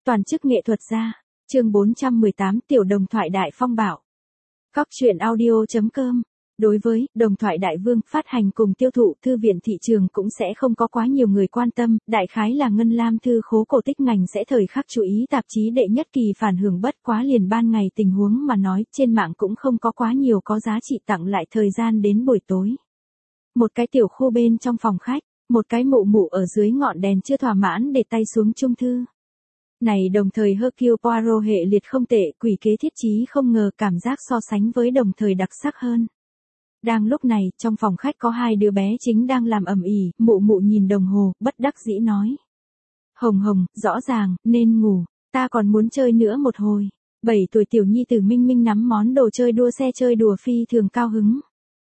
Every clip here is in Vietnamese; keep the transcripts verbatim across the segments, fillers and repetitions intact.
Toàn chức nghệ thuật gia. Chương bốn trăm mười tám Tiểu đồng thoại đại phong bạo. Cóc truyện audio chấm com. Đối với đồng thoại đại vương phát hành cùng tiêu thụ, thư viện thị trường cũng sẽ không có quá nhiều người quan tâm, đại khái là Ngân Lam thư khố cổ tích ngành sẽ thời khắc chú ý tạp chí đệ nhất kỳ phản hưởng bất quá liền ban ngày tình huống mà nói, trên mạng cũng không có quá nhiều có giá trị tặng lại thời gian đến buổi tối. Một cái tiểu khu bên trong phòng khách, một cái mụ mụ ở dưới ngọn đèn chưa thỏa mãn để tay xuống chung thư. Này đồng thời Hercule Poirot hệ liệt không tệ, quỷ kế thiết trí không ngờ, cảm giác so sánh với đồng thời đặc sắc hơn. Đang lúc này, trong phòng khách có hai đứa bé chính đang làm ầm ĩ, mụ mụ nhìn đồng hồ, bất đắc dĩ nói. Hồng Hồng, rõ ràng, nên ngủ, ta còn muốn chơi nữa một hồi. Bảy tuổi tiểu nhi tử Minh Minh nắm món đồ chơi đua xe chơi đùa phi thường cao hứng.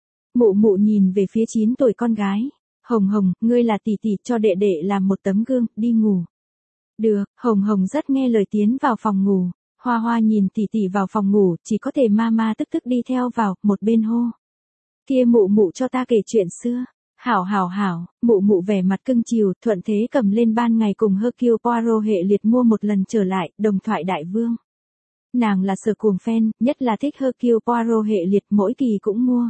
Mụ mụ nhìn về phía chín tuổi con gái. Hồng Hồng, ngươi là tỷ tỷ, cho đệ đệ làm một tấm gương, đi ngủ. Được, Hồng Hồng rất nghe lời tiến vào phòng ngủ. Hoa Hoa nhìn tỷ tỷ vào phòng ngủ, chỉ có thể ma ma tức tức đi theo vào, một bên hô. Kia mụ mụ cho ta kể chuyện xưa. Hảo hảo hảo, mụ mụ vẻ mặt cưng chiều, thuận thế cầm lên ban ngày cùng Hercule Poirot hệ liệt mua một lần trở lại, đồng thoại đại vương. Nàng là sở cuồng fan, nhất là thích Hercule Poirot hệ liệt, mỗi kỳ cũng mua.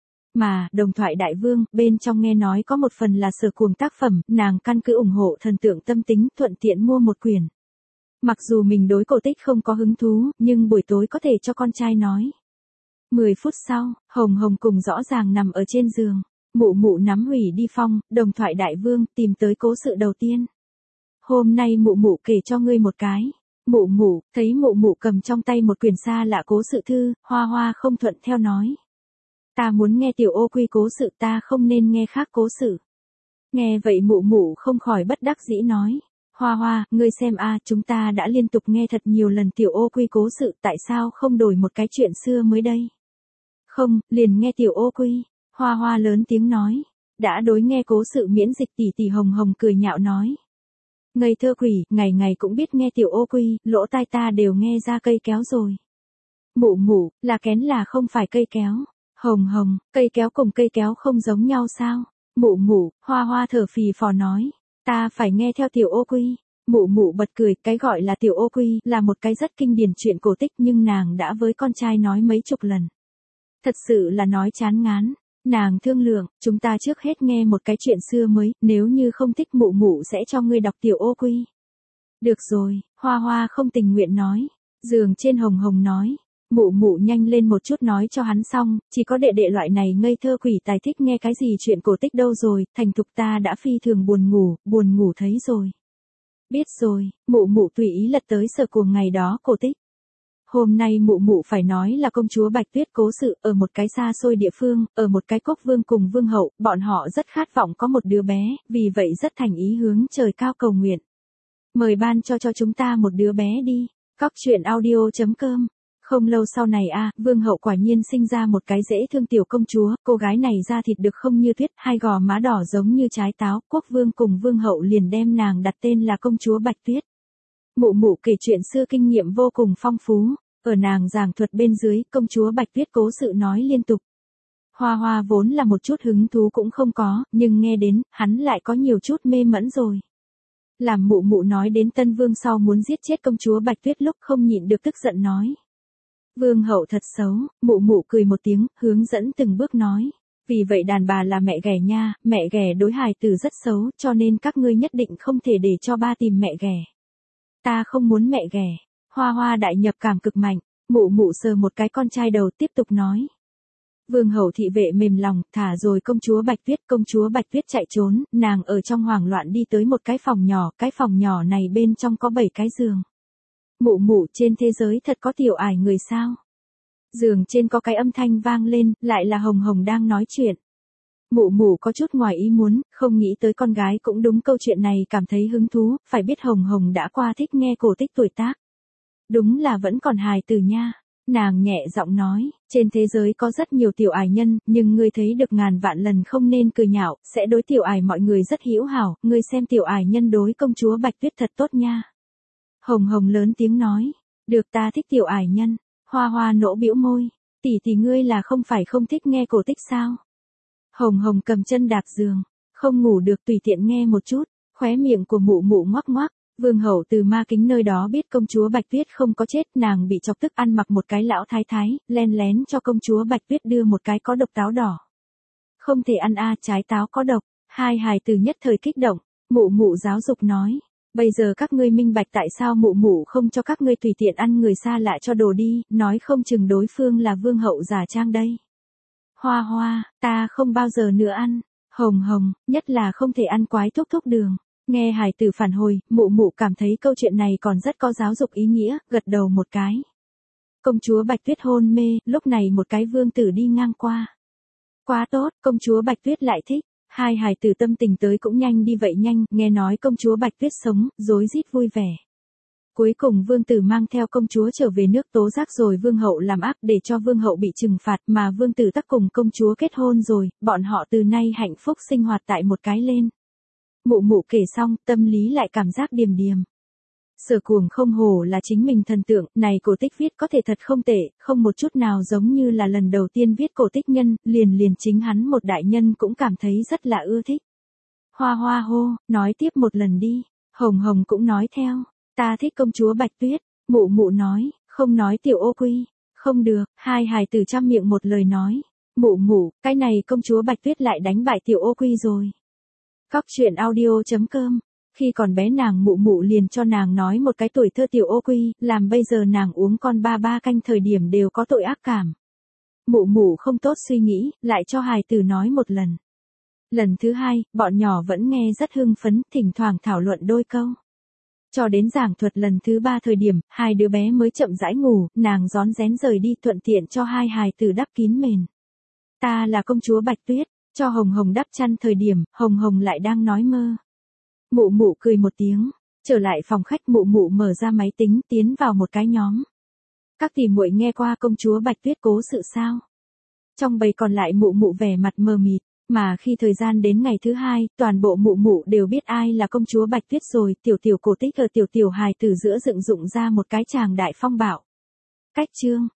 Mà, đồng thoại đại vương, bên trong nghe nói có một phần là sở cuồng tác phẩm, nàng căn cứ ủng hộ thần tượng tâm tính, thuận tiện mua một quyển. Mặc dù mình đối cổ tích không có hứng thú, nhưng buổi tối có thể cho con trai nói. Mười phút sau, Hồng Hồng cùng rõ ràng nằm ở trên giường. Mụ mụ nắm hủy đi phong, đồng thoại đại vương, tìm tới cố sự đầu tiên. Hôm nay mụ mụ kể cho ngươi một cái. Mụ mụ, thấy mụ mụ cầm trong tay một quyển xa lạ cố sự thư, Hoa Hoa không thuận theo nói. Ta muốn nghe tiểu ô quy cố sự, ta không nên nghe khác cố sự. Nghe vậy mụ mụ không khỏi bất đắc dĩ nói. Hoa Hoa, ngươi xem a, chúng ta đã liên tục nghe thật nhiều lần tiểu ô quy cố sự, tại sao không đổi một cái chuyện xưa mới đây? Không, liền nghe tiểu ô quy. Hoa Hoa lớn tiếng nói. Đã đối nghe cố sự miễn dịch, tỷ tỷ Hồng Hồng cười nhạo nói. Ngây thơ quỷ, ngày ngày cũng biết nghe tiểu ô quy, lỗ tai ta đều nghe ra cây kéo rồi. Mụ mụ, là kén là không phải cây kéo. Hồng Hồng, cây kéo cùng cây kéo không giống nhau sao? Mụ mụ, Hoa Hoa thở phì phò nói. Ta phải nghe theo tiểu ô quy. Mụ mụ bật cười, cái gọi là tiểu ô quy là một cái rất kinh điển chuyện cổ tích, nhưng nàng đã với con trai nói mấy chục lần. Thật sự là nói chán ngán. Nàng thương lượng, chúng ta trước hết nghe một cái chuyện xưa mới, nếu như không thích mụ mụ sẽ cho ngươi đọc tiểu ô quy. Được rồi, Hoa Hoa không tình nguyện nói. Giường trên Hồng Hồng nói. Mụ mụ nhanh lên một chút nói cho hắn xong, chỉ có đệ đệ loại này ngây thơ quỷ tài thích nghe cái gì chuyện cổ tích đâu rồi, thành thục ta đã phi thường buồn ngủ, buồn ngủ thấy rồi. Biết rồi, mụ mụ tùy ý lật tới sở cuồng ngày đó cổ tích. Hôm nay mụ mụ phải nói là công chúa Bạch Tuyết cố sự, ở một cái xa xôi địa phương, ở một cái quốc vương cùng vương hậu, bọn họ rất khát vọng có một đứa bé, vì vậy rất thành ý hướng trời cao cầu nguyện. Mời ban cho cho chúng ta một đứa bé đi. Cóc truyện audio chấm com. Không lâu sau này a, à, vương hậu quả nhiên sinh ra một cái dễ thương tiểu công chúa, cô gái này da thịt được không như tuyết, hai gò má đỏ giống như trái táo, quốc vương cùng vương hậu liền đem nàng đặt tên là công chúa Bạch Tuyết. Mụ mụ kể chuyện xưa kinh nghiệm vô cùng phong phú, ở nàng giảng thuật bên dưới, công chúa Bạch Tuyết cố sự nói liên tục. Hoa Hoa vốn là một chút hứng thú cũng không có, nhưng nghe đến, hắn lại có nhiều chút mê mẫn rồi. Làm mụ mụ nói đến Tân Vương sau muốn giết chết công chúa Bạch Tuyết lúc không nhịn được tức giận nói. Vương hậu thật xấu, mụ mụ cười một tiếng, hướng dẫn từng bước nói. Vì vậy đàn bà là mẹ ghẻ nha, mẹ ghẻ đối hài tử rất xấu, cho nên các ngươi nhất định không thể để cho ba tìm mẹ ghẻ. Ta không muốn mẹ ghẻ. Hoa Hoa đại nhập cảm cực mạnh, mụ mụ sờ một cái con trai đầu tiếp tục nói. Vương hậu thị vệ mềm lòng, thả rồi công chúa Bạch Tuyết, công chúa Bạch Tuyết chạy trốn, nàng ở trong hoảng loạn đi tới một cái phòng nhỏ, cái phòng nhỏ này bên trong có bảy cái giường. Mụ mụ, trên thế giới thật có tiểu ải người sao? Giường trên có cái âm thanh vang lên, lại là Hồng Hồng đang nói chuyện. Mụ mụ có chút ngoài ý muốn, không nghĩ tới con gái cũng đúng câu chuyện này cảm thấy hứng thú, phải biết Hồng Hồng đã qua thích nghe cổ tích tuổi tác. Đúng là vẫn còn hài tử nha. Nàng nhẹ giọng nói, trên thế giới có rất nhiều tiểu ải nhân, nhưng ngươi thấy được ngàn vạn lần không nên cười nhạo, sẽ đối tiểu ải mọi người rất hữu hảo, ngươi xem tiểu ải nhân đối công chúa Bạch Tuyết thật tốt nha. Hồng Hồng lớn tiếng nói, được ta thích tiểu ải nhân. Hoa Hoa nỗ bĩu môi, tỷ tỷ ngươi là không phải không thích nghe cổ tích sao? Hồng Hồng cầm chân đạp giường, không ngủ được tùy tiện nghe một chút, khóe miệng của mụ mụ ngoắc ngoắc, Vương hậu từ ma kính nơi đó biết công chúa Bạch Tuyết không có chết, nàng bị chọc tức ăn mặc một cái lão thái thái, len lén cho công chúa Bạch Tuyết đưa một cái có độc táo đỏ. Không thể ăn a, trái táo có độc, hai hài tử nhất thời kích động, mụ mụ giáo dục nói. Bây giờ các ngươi minh bạch tại sao mụ mụ không cho các ngươi tùy tiện ăn người xa lạ cho đồ đi, nói không chừng đối phương là vương hậu giả trang đây. Hoa hoa, ta không bao giờ nữa ăn, hồng hồng, nhất là không thể ăn quái thúc thúc đường. Nghe hài tử phản hồi, mụ mụ cảm thấy câu chuyện này còn rất có giáo dục ý nghĩa, gật đầu một cái. Công chúa Bạch Tuyết hôn mê, lúc này một cái vương tử đi ngang qua. Quá tốt, công chúa Bạch Tuyết lại thích. Hai hài tử tâm tình tới cũng nhanh đi vậy nhanh, nghe nói công chúa Bạch Tuyết sống, rối rít vui vẻ. Cuối cùng vương tử mang theo công chúa trở về nước tố giác rồi vương hậu làm ác để cho vương hậu bị trừng phạt, mà vương tử tắc cùng công chúa kết hôn rồi, bọn họ từ nay hạnh phúc sinh hoạt tại một cái lên. Mụ mụ kể xong, tâm lý lại cảm giác điềm điềm. Sở Cuồng không hổ là chính mình thần tượng, này cổ tích viết có thể thật không tệ, không một chút nào giống như là lần đầu tiên viết cổ tích nhân, liền liền chính hắn một đại nhân cũng cảm thấy rất là ưa thích. Hoa hoa hô, nói tiếp một lần đi, hồng hồng cũng nói theo, ta thích công chúa Bạch Tuyết, mụ mụ nói, không nói tiểu ô quy, không được, hai hài tử trăm miệng một lời nói, mụ mụ, cái này công chúa Bạch Tuyết lại đánh bại tiểu ô quy rồi. Cóc truyện audio chấm com. Khi còn bé nàng mụ mụ liền cho nàng nói một cái tuổi thơ tiểu ô quy, làm bây giờ nàng uống con ba ba canh thời điểm đều có tội ác cảm. Mụ mụ không tốt suy nghĩ, lại cho hài tử nói một lần. Lần thứ hai, bọn nhỏ vẫn nghe rất hưng phấn, thỉnh thoảng thảo luận đôi câu. Cho đến giảng thuật lần thứ ba thời điểm, hai đứa bé mới chậm rãi ngủ, nàng rón rén rời đi thuận tiện cho hai hài tử đắp kín mền. Ta là công chúa Bạch Tuyết, cho Hồng Hồng đắp chăn thời điểm, Hồng Hồng lại đang nói mơ. Mụ mụ cười một tiếng, trở lại phòng khách mụ mụ mở ra máy tính tiến vào một cái nhóm. Các tỷ muội nghe qua công chúa Bạch Tuyết cố sự sao? Trong bầy còn lại mụ mụ vẻ mặt mờ mịt, mà khi thời gian đến ngày thứ hai, toàn bộ mụ mụ đều biết ai là công chúa Bạch Tuyết rồi, tiểu tiểu cổ tích ở tiểu tiểu hài từ giữa dựng dụng ra một cái tràng đại phong bạo. Cách chương